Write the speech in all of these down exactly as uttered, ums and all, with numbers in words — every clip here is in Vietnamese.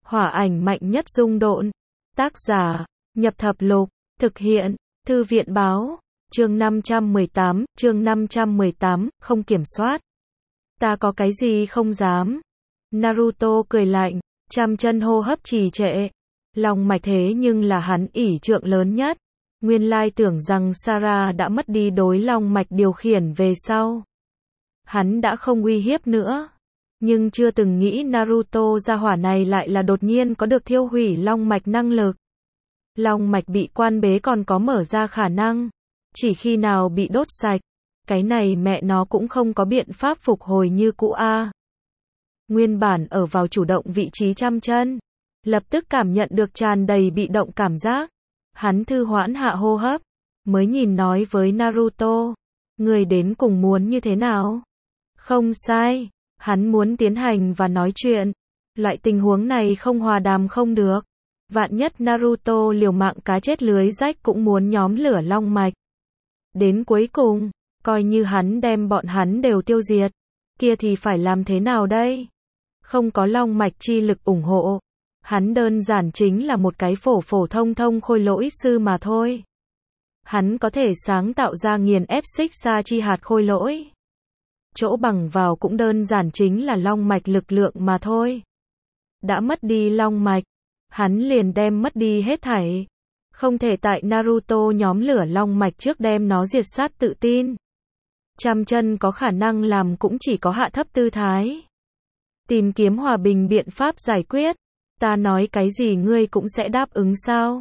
Hỏa ảnh mạnh nhất dung độn. Tác giả, Nhập Thập Lục, thực hiện, Thư viện báo, chương năm trăm mười tám, chương năm trăm mười tám, không kiểm soát. Ta có cái gì không dám. Naruto cười lạnh, trăm chân hô hấp trì trệ. Long mạch thế nhưng là hắn ỷ trượng lớn nhất. Nguyên lai tưởng rằng Sarah đã mất đi đối long mạch điều khiển về sau. Hắn đã không uy hiếp nữa. Nhưng chưa từng nghĩ Naruto gia hỏa này lại là đột nhiên có được thiêu hủy long mạch năng lực. Long mạch bị quan bế còn có mở ra khả năng. Chỉ khi nào bị đốt sạch, cái này mẹ nó cũng không có biện pháp phục hồi như cũ a. Nguyên bản ở vào chủ động vị trí trăm chân, lập tức cảm nhận được tràn đầy bị động cảm giác. Hắn thư hoãn hạ hô hấp, mới nhìn nói với Naruto, người đến cùng muốn như thế nào? Không sai, hắn muốn tiến hành và nói chuyện. Loại tình huống này không hòa đàm không được. Vạn nhất Naruto liều mạng cá chết lưới rách cũng muốn nhóm lửa long mạch. Đến cuối cùng, coi như hắn đem bọn hắn đều tiêu diệt, kia thì phải làm thế nào đây? Không có long mạch chi lực ủng hộ. Hắn đơn giản chính là một cái phổ phổ thông thông khôi lỗi sư mà thôi. Hắn có thể sáng tạo ra nghiền ép xích xa chi hạt khôi lỗi. Chỗ bằng vào cũng đơn giản chính là long mạch lực lượng mà thôi. Đã mất đi long mạch, hắn liền đem mất đi hết thảy. Không thể tại Naruto nhóm lửa long mạch trước đem nó diệt sát tự tin. Trăm chân có khả năng làm cũng chỉ có hạ thấp tư thái. Tìm kiếm hòa bình biện pháp giải quyết. Ta nói cái gì ngươi cũng sẽ đáp ứng sao?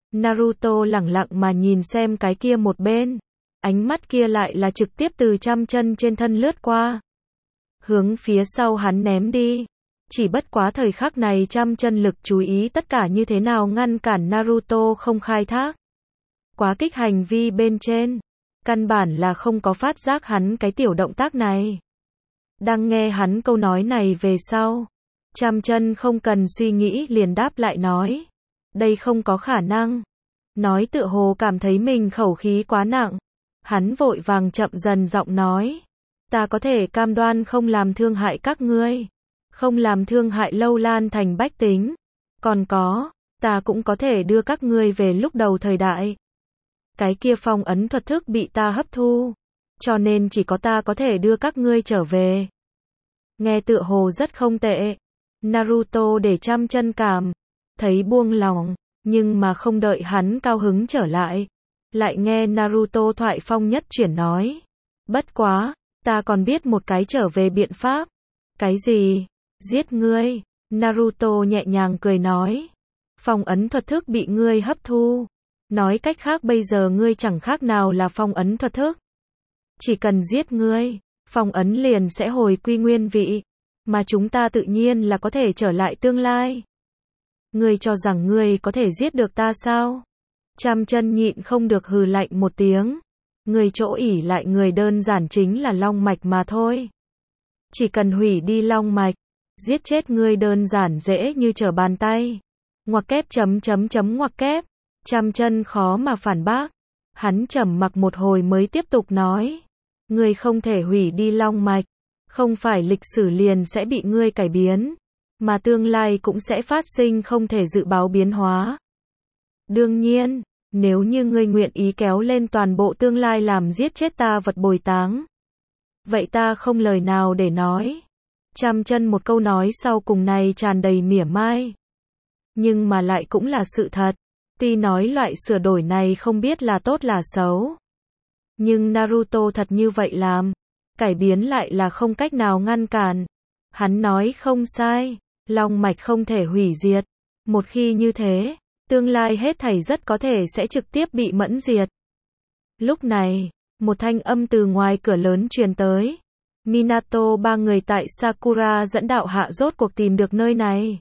Naruto lẳng lặng mà nhìn xem cái kia một bên. Ánh mắt kia lại là trực tiếp từ trăm chân trên thân lướt qua. Hướng phía sau hắn ném đi. Chỉ bất quá thời khắc này trăm chân lực chú ý tất cả như thế nào ngăn cản Naruto không khai thác. Quá kích hành vi bên trên. Căn bản là không có phát giác hắn cái tiểu động tác này. Đang nghe hắn câu nói này về sau. Trăm chân không cần suy nghĩ liền đáp lại nói. Đây không có khả năng. Nói tựa hồ cảm thấy mình khẩu khí quá nặng. Hắn vội vàng chậm dần giọng nói. Ta có thể cam đoan không làm thương hại các ngươi. Không làm thương hại Lâu Lan thành bách tính. Còn có, ta cũng có thể đưa các ngươi về lúc đầu thời đại. Cái kia phong ấn thuật thức bị ta hấp thu. Cho nên chỉ có ta có thể đưa các ngươi trở về. Nghe tựa hồ rất không tệ. Naruto để trăm chân cảm. Thấy buông lòng. Nhưng mà không đợi hắn cao hứng trở lại. Lại nghe Naruto thoại phong nhất chuyển nói. Bất quá, ta còn biết một cái trở về biện pháp. Cái gì? Giết ngươi. Naruto nhẹ nhàng cười nói. Phong ấn thuật thức bị ngươi hấp thu. Nói cách khác bây giờ ngươi chẳng khác nào là phong ấn thuật thức. Chỉ cần giết ngươi, phong ấn liền sẽ hồi quy nguyên vị. Mà chúng ta tự nhiên là có thể trở lại tương lai. Ngươi cho rằng ngươi có thể giết được ta sao? Trăm chân nhịn không được hừ lạnh một tiếng. Người chỗ ỉ lại người đơn giản chính là long mạch mà thôi. Chỉ cần hủy đi long mạch, giết chết ngươi đơn giản dễ như trở bàn tay. Ngoặc kép chấm chấm chấm ngoặc kép. Trăm chân khó mà phản bác. Hắn trầm mặc một hồi mới tiếp tục nói. Ngươi không thể hủy đi long mạch. Không phải lịch sử liền sẽ bị ngươi cải biến. Mà tương lai cũng sẽ phát sinh không thể dự báo biến hóa. Đương nhiên, nếu như ngươi nguyện ý kéo lên toàn bộ tương lai làm giết chết ta vật bồi táng. Vậy ta không lời nào để nói. Trăm chân một câu nói sau cùng này tràn đầy mỉa mai. Nhưng mà lại cũng là sự thật. Tuy nói loại sửa đổi này không biết là tốt là xấu. Nhưng Naruto thật như vậy làm. Cải biến lại là không cách nào ngăn cản. Hắn nói không sai. Long mạch không thể hủy diệt. Một khi như thế, tương lai hết thảy rất có thể sẽ trực tiếp bị mẫn diệt. Lúc này, một thanh âm từ ngoài cửa lớn truyền tới. Minato ba người tại Sakura dẫn đạo hạ rốt cuộc tìm được nơi này.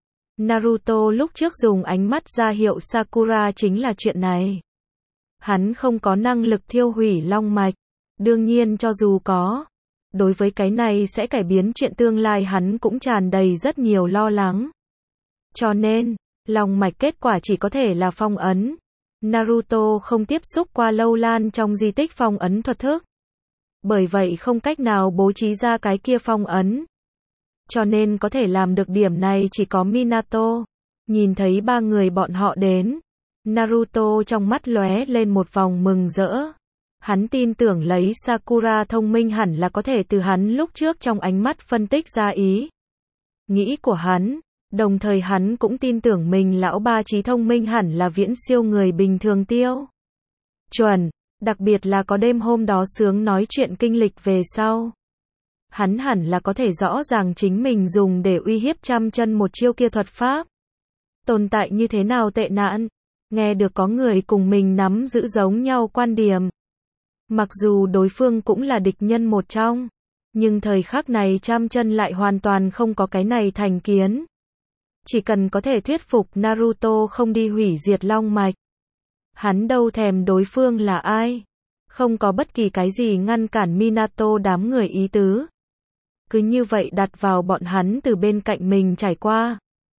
Naruto lúc trước dùng ánh mắt ra hiệu Sakura chính là chuyện này. Hắn không có năng lực thiêu hủy long mạch. Đương nhiên cho dù có, đối với cái này sẽ cải biến chuyện tương lai hắn cũng tràn đầy rất nhiều lo lắng. Cho nên, long mạch kết quả chỉ có thể là phong ấn. Naruto không tiếp xúc qua Lâu Lan trong di tích phong ấn thuật thức. Bởi vậy không cách nào bố trí ra cái kia phong ấn. cho nên có thể làm được điểm này chỉ có Minato. Nhìn thấy ba người bọn họ đến, Naruto trong mắt lóe lên một vòng mừng rỡ. Hắn tin tưởng lấy Sakura thông minh hẳn là có thể từ hắn lúc trước trong ánh mắt phân tích ra ý nghĩ của hắn, đồng thời hắn cũng tin tưởng mình lão ba trí thông minh hẳn là viễn siêu người bình thường tiêu chuẩn, đặc biệt là có đêm hôm đó sướng nói chuyện kinh lịch về sau. Hắn hẳn là có thể rõ ràng chính mình dùng để uy hiếp trăm chân một chiêu kia thuật pháp tồn tại như thế nào tệ nạn. Nghe được có người cùng mình nắm giữ giống nhau quan điểm. Mặc dù đối phương cũng là địch nhân một trong, nhưng thời khắc này trăm chân lại hoàn toàn không có cái này thành kiến. Chỉ cần có thể thuyết phục Naruto không đi hủy diệt long mạch. Hắn đâu thèm đối phương là ai. Không có bất kỳ cái gì ngăn cản Minato đám người ý tứ. Cứ như vậy đặt vào bọn hắn từ bên cạnh mình trải qua.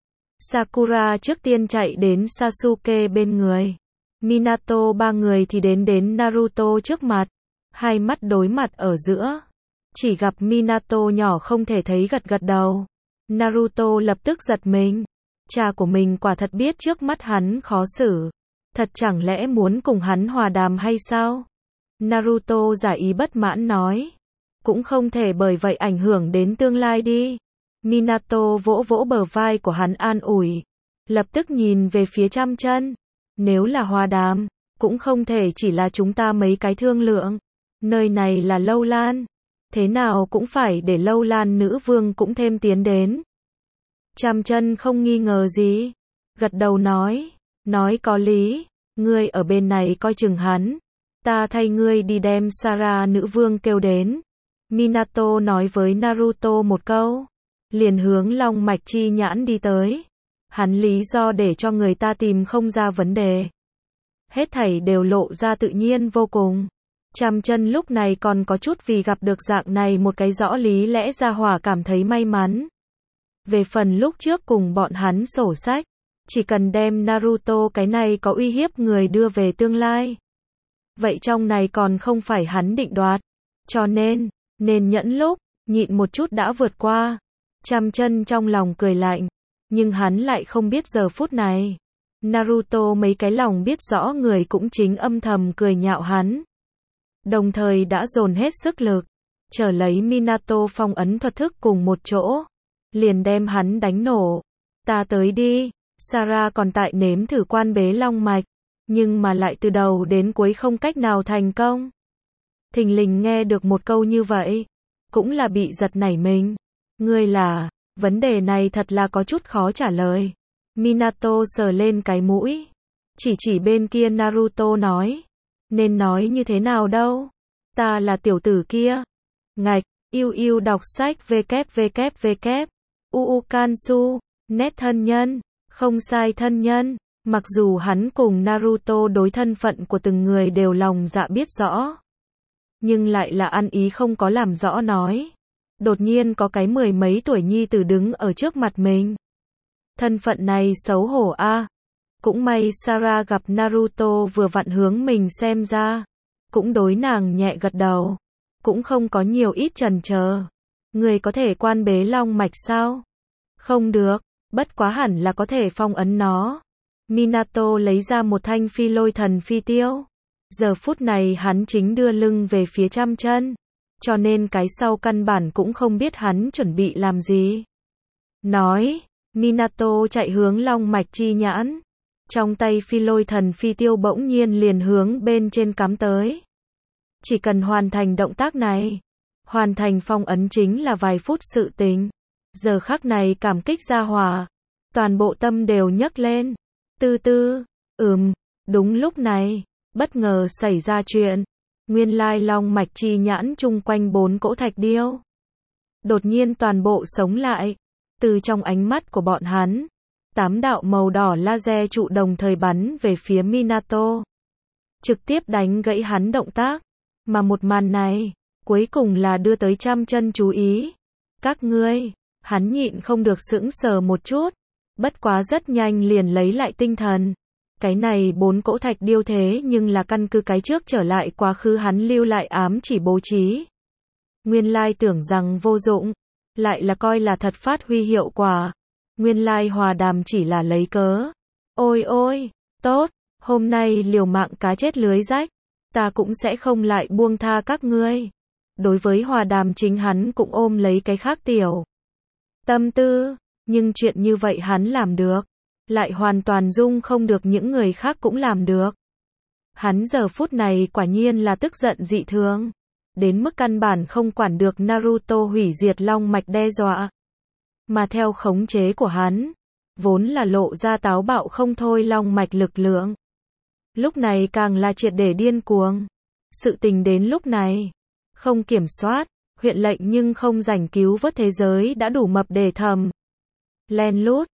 Sakura trước tiên chạy đến Sasuke bên người. Minato ba người thì đến đến Naruto trước mặt. Hai mắt đối mặt ở giữa. Chỉ gặp Minato nhỏ không thể thấy gật gật đầu. Naruto lập tức giật mình. Cha của mình quả thật biết trước mắt hắn khó xử. Thật chẳng lẽ muốn cùng hắn hòa đàm hay sao? Naruto giả ý bất mãn nói. Cũng không thể bởi vậy ảnh hưởng đến tương lai đi. Minato vỗ vỗ bờ vai của hắn an ủi. Lập tức nhìn về phía trăm chân. Nếu là hòa đàm, cũng không thể chỉ là chúng ta mấy cái thương lượng. Nơi này là Lâu Lan. Thế nào cũng phải để Lâu Lan nữ vương cũng thêm tiến đến. Trăm chân không nghi ngờ gì. Gật đầu nói. Nói có lý. Ngươi ở bên này coi chừng hắn. Ta thay ngươi đi đem Sarah nữ vương kêu đến. Minato nói với Naruto một câu. Liền hướng long mạch chi nhãn đi tới. Hắn lý do để cho người ta tìm không ra vấn đề. Hết thảy đều lộ ra tự nhiên vô cùng. Trăm chân lúc này còn có chút vì gặp được dạng này một cái rõ lý lẽ ra hỏa cảm thấy may mắn. Về phần lúc trước cùng bọn hắn sổ sách, chỉ cần đem Naruto cái này có uy hiếp người đưa về tương lai. Vậy trong này còn không phải hắn định đoạt. Cho nên, nên nhẫn lúc, nhịn một chút đã vượt qua. Trăm chân trong lòng cười lạnh. Nhưng hắn lại không biết giờ phút này. Naruto mấy cái lòng biết rõ người cũng chính âm thầm cười nhạo hắn. Đồng thời đã dồn hết sức lực. Trở lấy Minato phong ấn thuật thức cùng một chỗ. Liền đem hắn đánh nổ. Ta tới đi. Sarah còn tại nếm thử quan bế long mạch. Nhưng mà lại từ đầu đến cuối không cách nào thành công. Thình lình nghe được một câu như vậy. Cũng là bị giật nảy mình. Ngươi là... Vấn đề này thật là có chút khó trả lời. Minato sờ lên cái mũi. Chỉ chỉ bên kia Naruto nói. Nên nói như thế nào đâu. Ta là tiểu tử kia. Ngạch, yêu yêu đọc sách www. Uu Kansu, nét thân nhân. Không sai thân nhân. Mặc dù hắn cùng Naruto đối thân phận của từng người đều lòng dạ biết rõ. Nhưng lại là ăn ý không có làm rõ nói. Đột nhiên có cái mười mấy tuổi nhi tử đứng ở trước mặt mình. Thân phận này xấu hổ a. À. Cũng may Sarah gặp Naruto vừa vặn hướng mình xem ra. Cũng đối nàng nhẹ gật đầu. Cũng không có nhiều ít chần chờ. Người có thể quan bế long mạch sao? Không được. Bất quá hẳn là có thể phong ấn nó. Minato lấy ra một thanh phi lôi thần phi tiêu. Giờ phút này hắn chính đưa lưng về phía trăm chân. Cho nên cái sau căn bản cũng không biết hắn chuẩn bị làm gì. Nói, Minato chạy hướng long mạch chi nhãn. Trong tay phi lôi thần phi tiêu bỗng nhiên liền hướng bên trên cắm tới. Chỉ cần hoàn thành động tác này, hoàn thành phong ấn chính là vài phút sự tình. Giờ khắc này cảm kích gia hỏa, toàn bộ tâm đều nhấc lên. Tư tư, ừm, đúng lúc này, bất ngờ xảy ra chuyện. Nguyên lai long mạch chi nhãn chung quanh bốn cỗ thạch điêu. Đột nhiên toàn bộ sống lại. Từ trong ánh mắt của bọn hắn, tám đạo màu đỏ laser trụ đồng thời bắn về phía Minato. Trực tiếp đánh gãy hắn động tác. Mà một màn này, cuối cùng là đưa tới trăm chân chú ý. Các ngươi, hắn nhịn không được sững sờ một chút. Bất quá rất nhanh liền lấy lại tinh thần. Cái này bốn cỗ thạch điêu thế nhưng là căn cứ cái trước trở lại quá khứ hắn lưu lại ám chỉ bố trí. Nguyên lai tưởng rằng vô dụng. lại là coi là thật phát huy hiệu quả. Nguyên lai hòa đàm chỉ là lấy cớ. Ôi ôi, tốt, hôm nay liều mạng cá chết lưới rách, ta cũng sẽ không lại buông tha các ngươi. Đối với hòa đàm chính hắn cũng ôm lấy cái khác tiểu tâm tư, nhưng chuyện như vậy hắn làm được, lại hoàn toàn dung không được những người khác cũng làm được. Hắn giờ phút này quả nhiên là tức giận dị thường, đến mức căn bản không quản được Naruto hủy diệt long mạch đe dọa. Mà theo khống chế của hắn, vốn là lộ ra táo bạo không thôi long mạch lực lượng. Lúc này càng là triệt để điên cuồng. Sự tình đến lúc này, không kiểm soát, huyện lệnh nhưng không rảnh cứu vớt thế giới đã đủ mập để thầm. Len lút,